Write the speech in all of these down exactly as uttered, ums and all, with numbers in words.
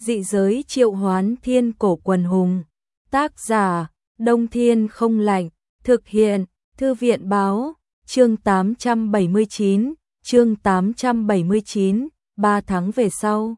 Dị giới triệu hoán thiên cổ quần hùng. Tác giả, Đông Thiên không lạnh. Thực hiện, Thư viện báo. Chương tám trăm bảy mươi chín, chương tám trăm bảy mươi chín, ba tháng về sau.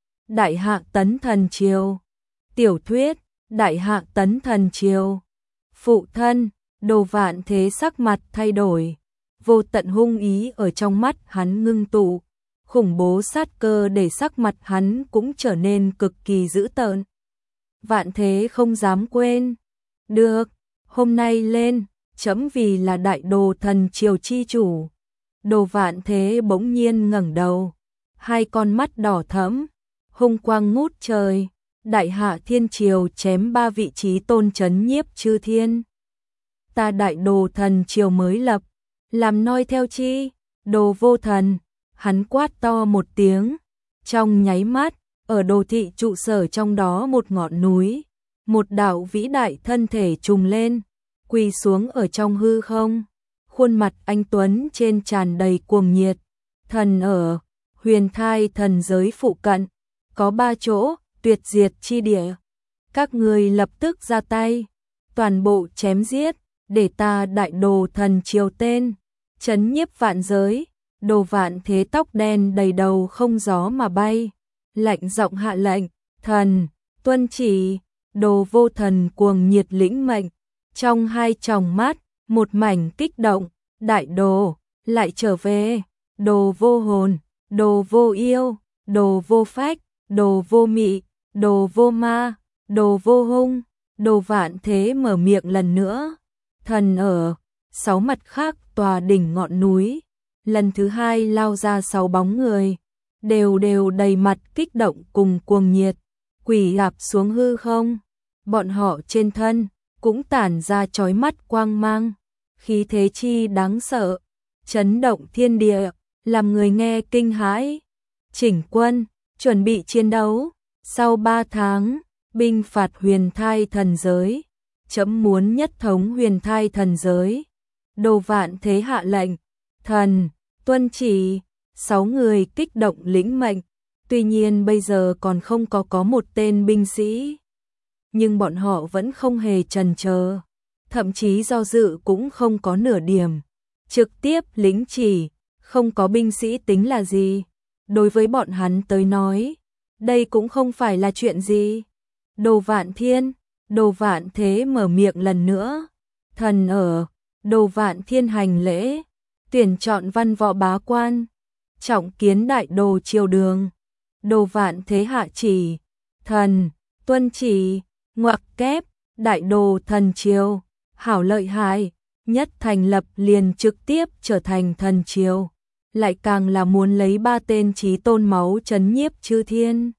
Đại Hạ Tấn Thần Triều. Tiểu thuyết, Đại Hạ Tấn Thần Triều. Phụ thân, Đồ Vạn Thế sắc mặt thay đổi. Vô tận hung ý ở trong mắt hắn ngưng tụ. Khủng bố sát cơ để sắc mặt hắn cũng trở nên cực kỳ dữ tợn. Vạn Thế không dám quên. Được, hôm nay lên, chấm vì là Đại Đồ Thần Triều chi chủ. Đồ Vạn Thế bỗng nhiên ngẩng đầu. Hai con mắt đỏ thẫm, hung quang ngút trời. Đại Hạ Thiên Triều chém ba vị trí tôn trấn nhiếp chư thiên. Ta Đại Đồ Thần Triều mới lập, làm noi theo chi, Đồ Vô Thần. Hắn quát to một tiếng, trong nháy mắt, ở đồ thị trụ sở trong đó một ngọn núi, một đạo vĩ đại thân thể trùng lên, quỳ xuống ở trong hư không, khuôn mặt anh tuấn trên tràn đầy cuồng nhiệt. Thần ở Huyền Thai thần giới phụ cận, có ba chỗ tuyệt diệt chi địa, các người lập tức ra tay, toàn bộ chém giết, để ta Đại Đồ Thần Triều tên trấn nhiếp vạn giới. Đồ Vạn Thế tóc đen đầy đầu không gió mà bay, lạnh giọng hạ lệnh, thần, tuân chỉ. Đồ Vô Thần cuồng nhiệt lĩnh mệnh, trong hai tròng mắt, một mảnh kích động. Đại Đồ, lại trở về. Đồ vô hồn, Đồ vô yêu, Đồ vô phách, Đồ vô mị, Đồ vô ma, Đồ vô hung. Đồ Vạn Thế mở miệng lần nữa. Thần ở sáu mặt khác tòa đỉnh ngọn núi, lần thứ hai lao ra sáu bóng người, đều đều đầy mặt kích động cùng cuồng nhiệt, quỳ gạp xuống hư không. Bọn họ trên thân cũng tản ra chói mắt quang mang, khí thế chi đáng sợ, chấn động thiên địa, làm người nghe kinh hãi. Chỉnh quân, chuẩn bị chiến đấu. Sau ba tháng, binh phạt Huyền Thai thần giới. Chấm muốn nhất thống Huyền Thai thần giới. Đồ Vạn Thế hạ lệnh. Thần, tuân chỉ. Sáu người kích động lĩnh mệnh. Tuy nhiên bây giờ còn không có có một tên binh sĩ. Nhưng bọn họ vẫn không hề chần chờ, thậm chí do dự cũng không có nửa điểm. Trực tiếp lĩnh chỉ, không có binh sĩ tính là gì. Đối với bọn hắn tới nói, đây cũng không phải là chuyện gì. Đồ Vạn Thiên, Đồ Vạn Thế mở miệng lần nữa. Thần ở, Đồ Vạn Thiên hành lễ, tuyển chọn văn võ bá quan, trọng kiến Đại Đồ triều đường. Đồ Vạn Thế hạ chỉ, thần, tuân chỉ, ngoặc kép, Đại Đồ Thần Triều, hảo lợi hại, nhất thành lập liền trực tiếp trở thành thần triều, lại càng là muốn lấy ba tên chí tôn máu trấn nhiếp chư thiên.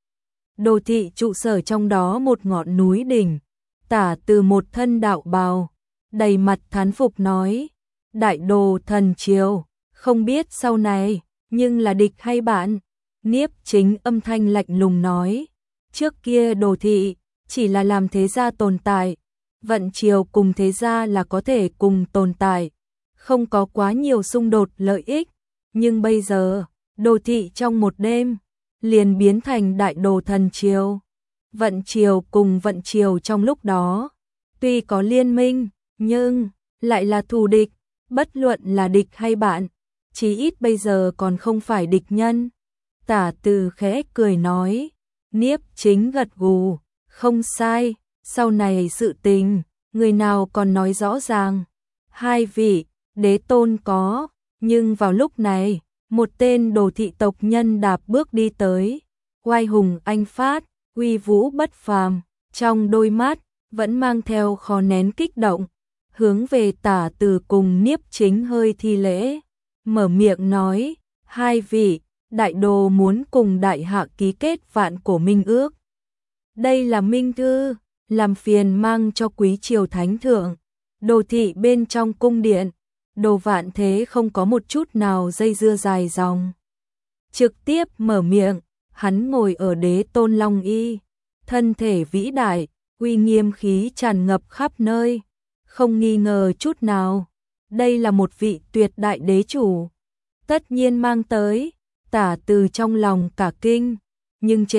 Đồ thị trụ sở trong đó một ngọn núi đỉnh, Tả Từ một thân đạo bào, đầy mặt thán phục nói, Đại Đồ Thần Triều, không biết sau này, nhưng là địch hay bạn? Niếp Chính âm thanh lạnh lùng nói, trước kia đồ thị chỉ là làm thế gia tồn tại, vận triều cùng thế gia là có thể cùng tồn tại, không có quá nhiều xung đột lợi ích, nhưng bây giờ, đồ thị trong một đêm, liền biến thành Đại Đồ Thần Triều. Vận triều cùng vận triều trong lúc đó, tuy có liên minh, nhưng lại là thù địch, bất luận là địch hay bạn, chí ít bây giờ còn không phải địch nhân. Tả Từ khẽ cười nói, Niếp Chính gật gù, không sai, sau này sự tình, người nào còn nói rõ ràng. Hai vị, đế tôn có, nhưng vào lúc này, một tên đồ thị tộc nhân đạp bước đi tới, oai hùng anh phát, uy vũ bất phàm, trong đôi mắt, vẫn mang theo khó nén kích động, hướng về Tả Từ cùng Niếp Chính hơi thi lễ, mở miệng nói, hai vị, Đại Đồ muốn cùng Đại Hạ ký kết vạn cổ minh ước. Đây là minh thư, làm phiền mang cho quý triều thánh thượng. Đồ thị bên trong cung điện, Đồ Vạn Thế không có một chút nào dây dưa dài dòng, trực tiếp mở miệng. Hắn ngồi ở đế tôn long y, thân thể vĩ đại, uy nghiêm khí tràn ngập khắp nơi, không nghi ngờ chút nào, đây là một vị tuyệt đại đế chủ. Tất nhiên mang tới. Tả Từ trong lòng cả kinh, nhưng trên mặt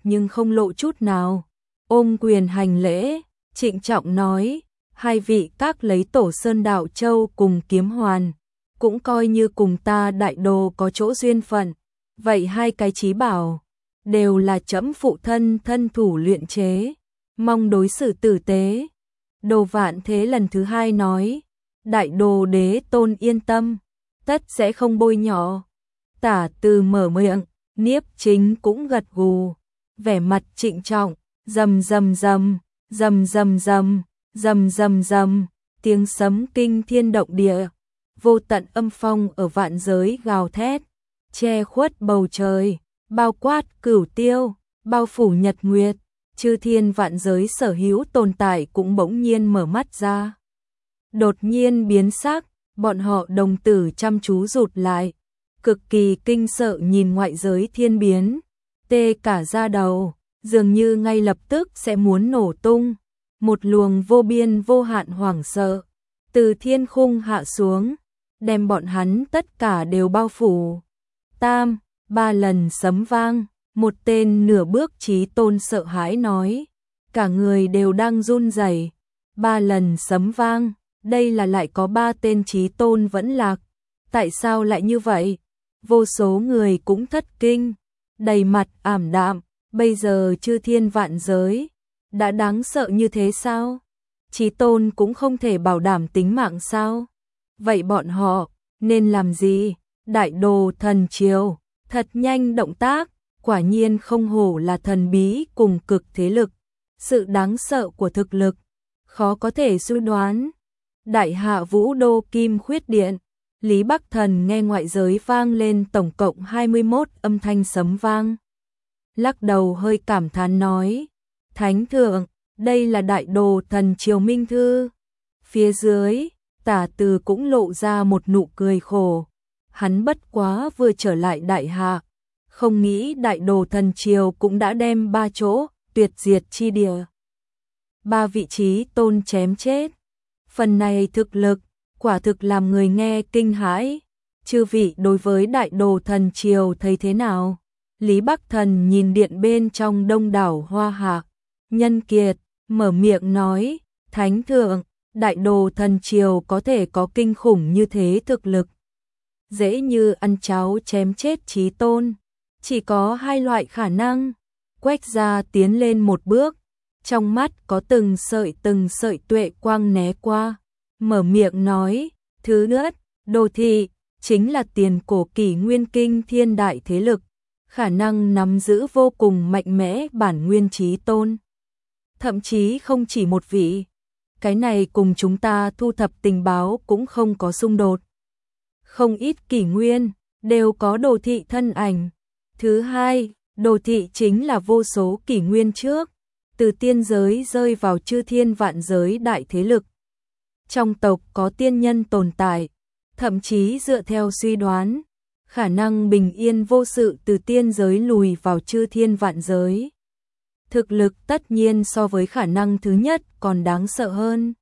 nhưng không lộ chút nào. Ôm quyền hành lễ, trịnh trọng nói, hai vị các lấy tổ Sơn Đạo Châu cùng Kiếm Hoàn, cũng coi như cùng ta Đại Đồ có chỗ duyên phận. Vậy hai cái chí bảo, đều là trẫm phụ thân thân thủ luyện chế, mong đối xử tử tế. Đồ Vạn Thế lần thứ hai nói, Đại Đồ đế tôn yên tâm, tất sẽ không bôi nhọ. Tả Từ mở miệng, Niếp Chính cũng gật gù, vẻ mặt trịnh trọng, rầm rầm rầm, rầm rầm rầm, rầm rầm rầm, tiếng sấm kinh thiên động địa, vô tận âm phong ở vạn giới gào thét, che khuất bầu trời, bao quát cửu tiêu, bao phủ nhật nguyệt, chư thiên vạn giới sở hữu tồn tại cũng bỗng nhiên mở mắt ra. Đột nhiên biến sắc, bọn họ đồng tử chăm chú rụt lại, cực kỳ kinh sợ nhìn ngoại giới thiên biến, tê cả da đầu, dường như ngay lập tức sẽ muốn nổ tung. Một luồng vô biên vô hạn hoảng sợ từ thiên khung hạ xuống, đem bọn hắn tất cả đều bao phủ. Tam, ba lần sấm vang, một tên nửa bước chí tôn sợ hãi nói, cả người đều đang run rẩy. Ba lần sấm vang, đây là lại có ba tên chí tôn vẫn lạc, tại sao lại như vậy? Vô số người cũng thất kinh, đầy mặt ảm đạm, bây giờ chư thiên vạn giới đã đáng sợ như thế sao? Chí tôn cũng không thể bảo đảm tính mạng sao? Vậy bọn họ nên làm gì? Đại Đồ thần triều thật nhanh động tác, quả nhiên không hổ là thần bí cùng cực thế lực. Sự đáng sợ của thực lực khó có thể suy đoán. Đại Hạ Vũ Đô Kim Khuyết Điện, Lý Bắc Thần nghe ngoại giới vang lên tổng cộng hai mươi mốt âm thanh sấm vang, lắc đầu hơi cảm thán nói, Thánh thượng, đây là Đại Đồ thần triều minh thư. Phía dưới, Tả Từ cũng lộ ra một nụ cười khổ, hắn bất quá vừa trở lại Đại Hạ, không nghĩ Đại Đồ thần triều cũng đã đem ba chỗ tuyệt diệt chi địa, ba vị trí tôn chém chết. Phần này thực lực quả thực làm người nghe kinh hãi. Chư vị đối với Đại Đồ thần triều thấy thế nào? Lý Bắc Thần nhìn điện bên trong đông đảo hoa hạ nhân kiệt, mở miệng nói, Thánh thượng, Đại Đồ thần triều có thể có kinh khủng như thế thực lực, dễ như ăn cháo chém chết chí tôn. Chỉ có hai loại khả năng. Quách Gia tiến lên một bước, trong mắt có từng sợi từng sợi tuệ quang né qua, mở miệng nói, thứ nhất, Đồ thị chính là tiền cổ kỷ nguyên kinh thiên đại thế lực, khả năng nắm giữ vô cùng mạnh mẽ bản nguyên chí tôn, thậm chí không chỉ một vị. Cái này cùng chúng ta thu thập tình báo cũng không có xung đột. Không ít kỷ nguyên đều có Đồ thị thân ảnh. Thứ hai, Đồ thị chính là vô số kỷ nguyên trước, từ tiên giới rơi vào chư thiên vạn giới đại thế lực. Trong tộc có tiên nhân tồn tại, thậm chí dựa theo suy đoán, khả năng bình yên vô sự từ tiên giới lùi vào chư thiên vạn giới. Thực lực tất nhiên so với khả năng thứ nhất còn đáng sợ hơn.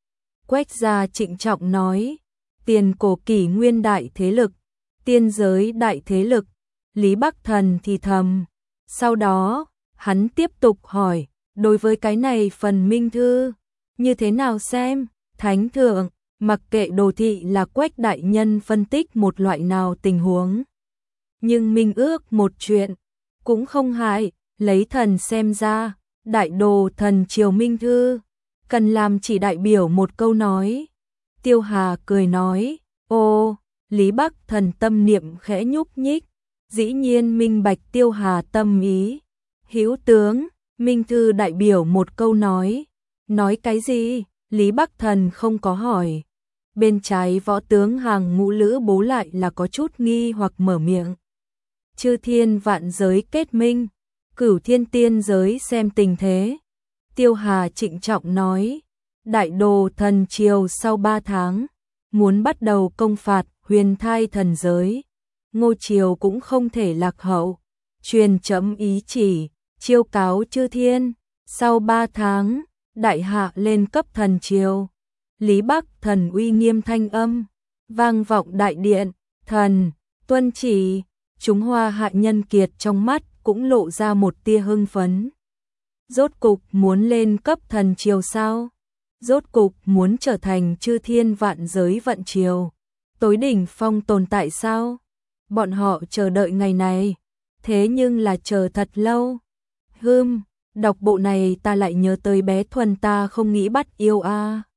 Quách Gia trịnh trọng nói, tiền cổ kỷ nguyên đại thế lực, tiên giới đại thế lực. Lý Bắc Thần thì thầm. Sau đó, hắn tiếp tục hỏi, đối với cái này phần minh thư, như thế nào xem? Thánh thượng, mặc kệ Đồ thị là Quách đại nhân phân tích một loại nào tình huống, nhưng minh ước một chuyện, cũng không hại, lấy thần xem ra, Đại Đồ thần triều minh thư, cần làm chỉ đại biểu một câu nói. Tiêu Hà cười nói, ô, Lý Bắc Thần tâm niệm khẽ nhúc nhích, dĩ nhiên minh bạch Tiêu Hà tâm ý. Hữu tướng, minh thư đại biểu một câu nói. Nói cái gì? Lý Bắc Thần không có hỏi. Bên trái võ tướng hàng ngũ lữ bố lại là có chút nghi hoặc mở miệng. Chư thiên vạn giới kết minh, cửu thiên tiên giới xem tình thế. Tiêu Hà trịnh trọng nói, Đại Đồ thần triều sau ba tháng, muốn bắt đầu công phạt huyền thai thần giới. Ngô triều cũng không thể lạc hậu, truyền chấm ý chỉ, chiêu cáo chư thiên. Sau ba tháng, Đại Hạ lên cấp thần triều. Lý Bắc Thần uy nghiêm thanh âm vang vọng đại điện, thần tuân chỉ. Chúng hoa hạ nhân kiệt trong mắt cũng lộ ra một tia hưng phấn. Rốt cục muốn lên cấp thần triều sao? Rốt cục muốn trở thành chư thiên vạn giới vận triều, tối đỉnh phong tồn tại sao? Bọn họ chờ đợi ngày này, thế nhưng là chờ thật lâu. Hừm, đọc bộ này ta lại nhớ tới bé Thuần ta không nghĩ bắt yêu a. À.